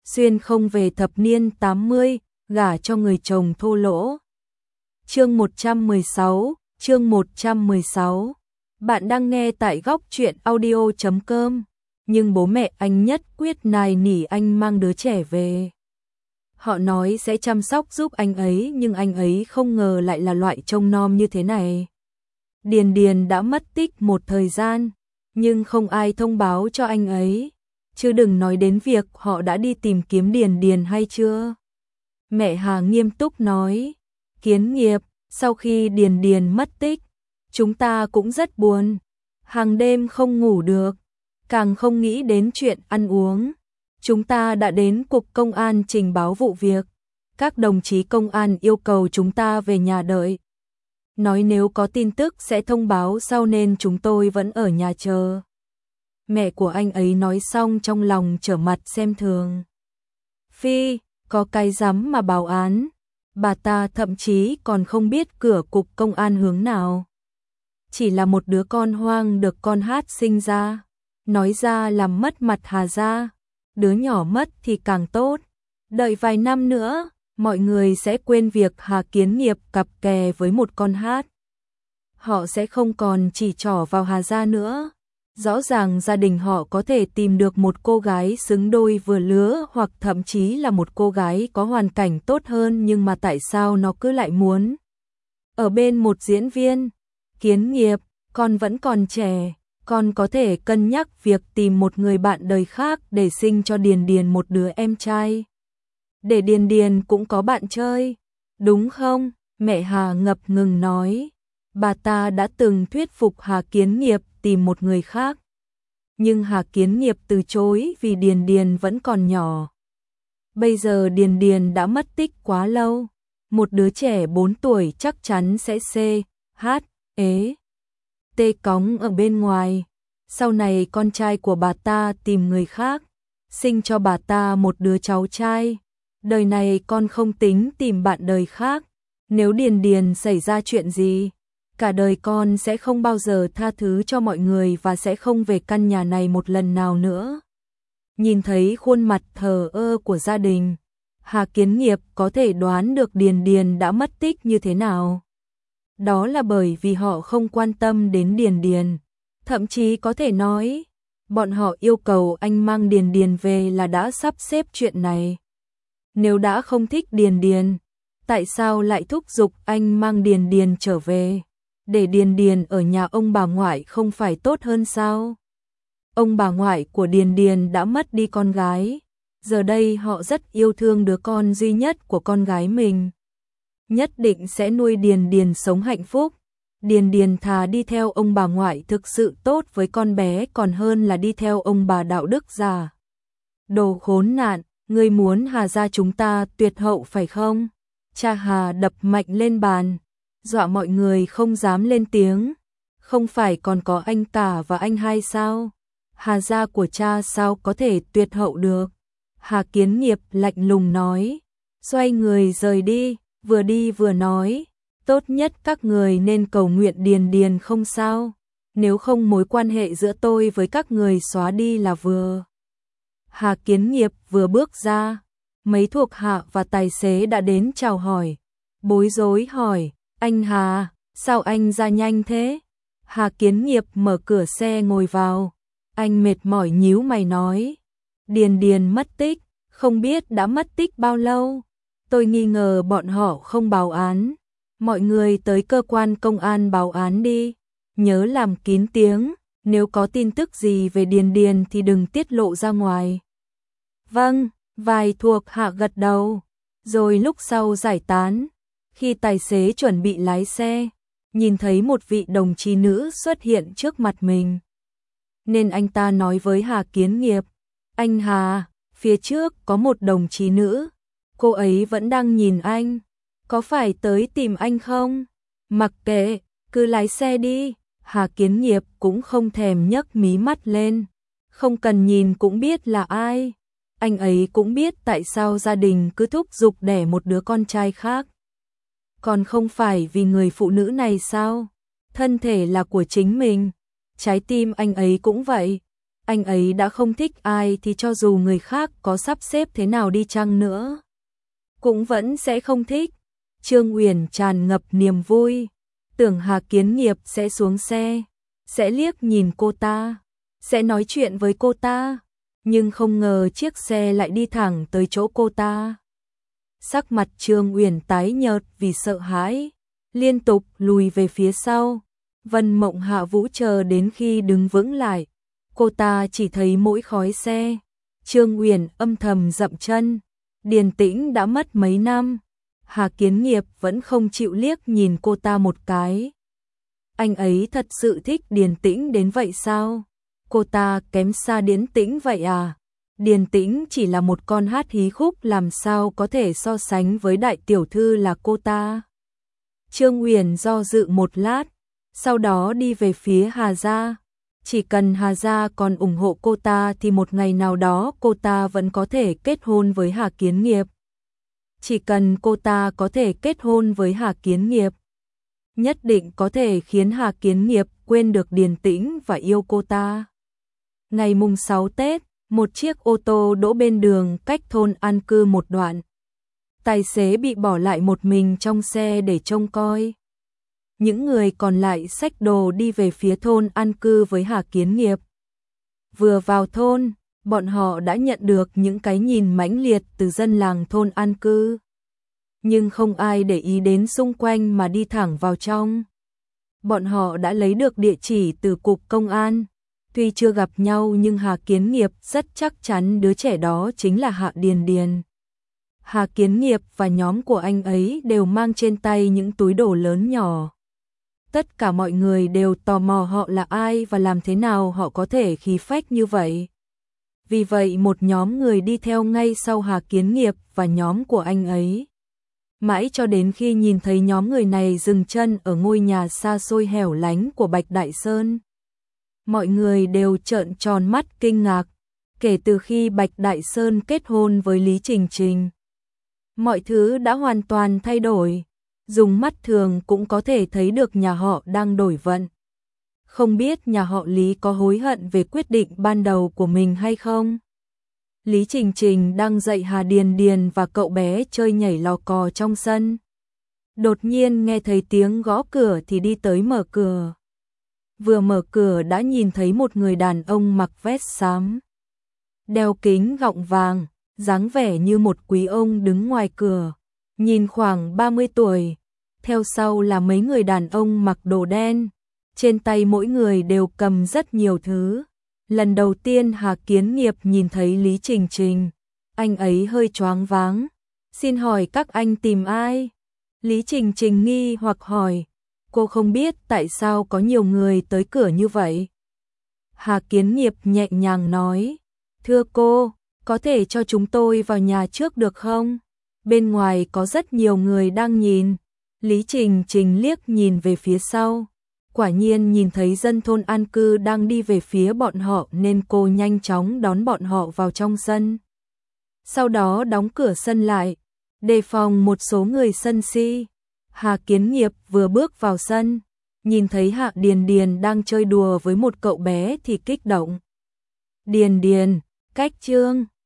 xuyên không về thập niên 80, gả cho người chồng thô lỗ. Chương 116. Bạn đang nghe tại góc truyện audio.com. Nhưng bố mẹ anh nhất quyết nài nỉ anh mang đứa trẻ về. Họ nói sẽ chăm sóc giúp anh ấy, nhưng anh ấy không ngờ lại là loại trông nom như thế này. Điền Điền đã mất tích một thời gian, nhưng không ai thông báo cho anh ấy. Chứ đừng nói đến việc họ đã đi tìm kiếm Điền Điền hay chưa. Mẹ Hà nghiêm túc nói, Kiến Nghiệp, sau khi Điền Điền mất tích, chúng ta cũng rất buồn, hàng đêm không ngủ được, càng không nghĩ đến chuyện ăn uống. Chúng ta đã đến cục công an trình báo vụ việc, các đồng chí công an yêu cầu chúng ta về nhà đợi. Nói nếu có tin tức sẽ thông báo sau nên chúng tôi vẫn ở nhà chờ. Mẹ của anh ấy nói xong trong lòng trở mặt xem thường. Phi, có cái dám mà báo án, bà ta thậm chí còn không biết cửa cục công an hướng nào. Chỉ là một đứa con hoang được con Hát sinh ra, nói ra làm mất mặt Hà gia. Đứa nhỏ mất thì càng tốt, đợi vài năm nữa, mọi người sẽ quên việc Hà Kiến Nghiệp cặp kè với một con Hát. Họ sẽ không còn chỉ trỏ vào Hà gia nữa. Rõ ràng gia đình họ có thể tìm được một cô gái xứng đôi vừa lứa, hoặc thậm chí là một cô gái có hoàn cảnh tốt hơn, nhưng mà tại sao nó cứ lại muốn ở bên một diễn viên? Kiến Nghiệp, con vẫn còn trẻ, con có thể cân nhắc việc tìm một người bạn đời khác để sinh cho Điền Điền một đứa em trai. Để Điền Điền cũng có bạn chơi, đúng không? Mẹ Hà ngập ngừng nói. Bà ta đã từng thuyết phục Hà Kiến Nghiệp tìm một người khác. Nhưng Hà Kiến Nghiệp từ chối vì Điền Điền vẫn còn nhỏ. Bây giờ Điền Điền đã mất tích quá lâu. Một đứa trẻ 4 tuổi chắc chắn sẽ tê cóng ở bên ngoài. Sau này con trai của bà ta tìm người khác, sinh cho bà ta một đứa cháu trai. Đời này con không tính tìm bạn đời khác. Nếu Điền Điền xảy ra chuyện gì, cả đời con sẽ không bao giờ tha thứ cho mọi người và sẽ không về căn nhà này một lần nào nữa. Nhìn thấy khuôn mặt thờ ơ của gia đình, Hà Kiến Nghiệp có thể đoán được Điền Điền đã mất tích như thế nào. Đó là bởi vì họ không quan tâm đến Điền Điền. Thậm chí có thể nói, bọn họ yêu cầu anh mang Điền Điền về là đã sắp xếp chuyện này. Nếu đã không thích Điền Điền, tại sao lại thúc giục anh mang Điền Điền trở về? Để Điền Điền ở nhà ông bà ngoại không phải tốt hơn sao? Ông bà ngoại của Điền Điền đã mất đi con gái. Giờ đây họ rất yêu thương đứa con duy nhất của con gái mình. Nhất định sẽ nuôi Điền Điền sống hạnh phúc. Điền Điền thà đi theo ông bà ngoại thực sự tốt với con bé còn hơn là đi theo ông bà đạo đức già. Đồ khốn nạn, ngươi muốn Hà gia chúng ta tuyệt hậu phải không? Cha Hà đập mạnh lên bàn, dọa mọi người không dám lên tiếng. Không phải còn có anh cả và anh hai sao? Hà gia của cha sao có thể tuyệt hậu được? Hà Kiến Nghiệp lạnh lùng nói, xoay người rời đi vừa nói, tốt nhất các người nên cầu nguyện Điền Điền không sao, nếu không mối quan hệ giữa tôi với các người xóa đi là vừa. Hà Kiến Nghiệp vừa bước ra, mấy thuộc hạ và tài xế đã đến chào hỏi, bối rối hỏi, anh Hà, sao anh ra nhanh thế? Hà Kiến Nghiệp mở cửa xe ngồi vào, anh mệt mỏi nhíu mày nói, Điền Điền mất tích, không biết đã mất tích bao lâu, tôi nghi ngờ bọn họ không báo án, mọi người tới cơ quan công an báo án đi, nhớ làm kín tiếng, nếu có tin tức gì về Điền Điền thì đừng tiết lộ ra ngoài. Vâng, vài thuộc hạ gật đầu, rồi lúc sau giải tán. Khi tài xế chuẩn bị lái xe, nhìn thấy một vị đồng chí nữ xuất hiện trước mặt mình. Nên anh ta nói với Hà Kiến Nghiệp, anh Hà, phía trước có một đồng chí nữ, cô ấy vẫn đang nhìn anh, có phải tới tìm anh không? Mặc kệ, cứ lái xe đi. Hà Kiến Nghiệp cũng không thèm nhấc mí mắt lên, không cần nhìn cũng biết là ai. Anh ấy cũng biết tại sao gia đình cứ thúc giục đẻ một đứa con trai khác. Còn không phải vì người phụ nữ này sao? Thân thể là của chính mình, trái tim anh ấy cũng vậy. Anh ấy đã không thích ai thì cho dù người khác có sắp xếp thế nào đi chăng nữa, cũng vẫn sẽ không thích. Trương Uyển tràn ngập niềm vui, tưởng Hà Kiến Nghiệp sẽ xuống xe, sẽ liếc nhìn cô ta, sẽ nói chuyện với cô ta, nhưng không ngờ chiếc xe lại đi thẳng tới chỗ cô ta. Sắc mặt Trương Uyển tái nhợt vì sợ hãi, liên tục lùi về phía sau. Vân Mộng Hạ Vũ chờ đến khi đứng vững lại, cô ta chỉ thấy mỗi khói xe. Trương Uyển âm thầm dậm chân, Điền Tĩnh đã mất mấy năm, Hà Kiến Nghiệp vẫn không chịu liếc nhìn cô ta một cái. Anh ấy thật sự thích Điền Tĩnh đến vậy sao? Cô ta kém xa Điền Tĩnh vậy à? Điền Tĩnh chỉ là một con hát hí khúc, làm sao có thể so sánh với đại tiểu thư là cô ta. Trương Uyển do dự một lát, sau đó đi về phía Hà gia. Chỉ cần Hà gia còn ủng hộ cô ta thì một ngày nào đó cô ta vẫn có thể kết hôn với Hà Kiến Nghiệp. Chỉ cần cô ta có thể kết hôn với Hà Kiến Nghiệp, nhất định có thể khiến Hà Kiến Nghiệp quên được Điền Tĩnh và yêu cô ta. Ngày mùng 6 Tết, một chiếc ô tô đỗ bên đường cách thôn an cư một đoạn. Tài xế bị bỏ lại một mình trong xe để trông coi. Những người còn lại xách đồ đi về phía thôn an cư với Hà Kiến Nghiệp. Vừa vào thôn, bọn họ đã nhận được những cái nhìn mãnh liệt từ dân làng thôn an cư. Nhưng không ai để ý đến xung quanh mà đi thẳng vào trong. Bọn họ đã lấy được địa chỉ từ cục công an. Tuy chưa gặp nhau nhưng Hà Kiến Nghiệp rất chắc chắn đứa trẻ đó chính là Hạ Điền Điền. Hà Kiến Nghiệp và nhóm của anh ấy đều mang trên tay những túi đồ lớn nhỏ. Tất cả mọi người đều tò mò họ là ai và làm thế nào họ có thể khí phách như vậy. Vì vậy một nhóm người đi theo ngay sau Hà Kiến Nghiệp và nhóm của anh ấy. Mãi cho đến khi nhìn thấy nhóm người này dừng chân ở ngôi nhà xa xôi hẻo lánh của Bạch Đại Sơn. Mọi người đều trợn tròn mắt kinh ngạc, kể từ khi Bạch Đại Sơn kết hôn với Lý Trình Trình. Mọi thứ đã hoàn toàn thay đổi, dùng mắt thường cũng có thể thấy được nhà họ đang đổi vận. Không biết nhà họ Lý có hối hận về quyết định ban đầu của mình hay không? Lý Trình Trình đang dạy Hà Điền Điền và cậu bé chơi nhảy lò cò trong sân. Đột nhiên nghe thấy tiếng gõ cửa thì đi tới mở cửa. Vừa mở cửa đã nhìn thấy một người đàn ông mặc vest xám, đeo kính gọng vàng, dáng vẻ như một quý ông đứng ngoài cửa, nhìn khoảng 30 tuổi. Theo sau là mấy người đàn ông mặc đồ đen, trên tay mỗi người đều cầm rất nhiều thứ. Lần đầu tiên Hà Kiến Nghiệp nhìn thấy Lý Trình Trình, anh ấy hơi choáng váng. Xin hỏi các anh tìm ai? Lý Trình Trình nghi hoặc hỏi. Cô không biết tại sao có nhiều người tới cửa như vậy. Hà Kiến Nghiệp nhẹ nhàng nói. Thưa cô, có thể cho chúng tôi vào nhà trước được không? Bên ngoài có rất nhiều người đang nhìn. Lý Trình Trình liếc nhìn về phía sau. Quả nhiên nhìn thấy dân thôn an cư đang đi về phía bọn họ nên cô nhanh chóng đón bọn họ vào trong sân. Sau đó đóng cửa sân lại, đề phòng một số người sân si. Hà Kiến Nghiệp vừa bước vào sân, nhìn thấy Hạ Điền Điền đang chơi đùa với một cậu bé thì kích động. Điền Điền, cách Trương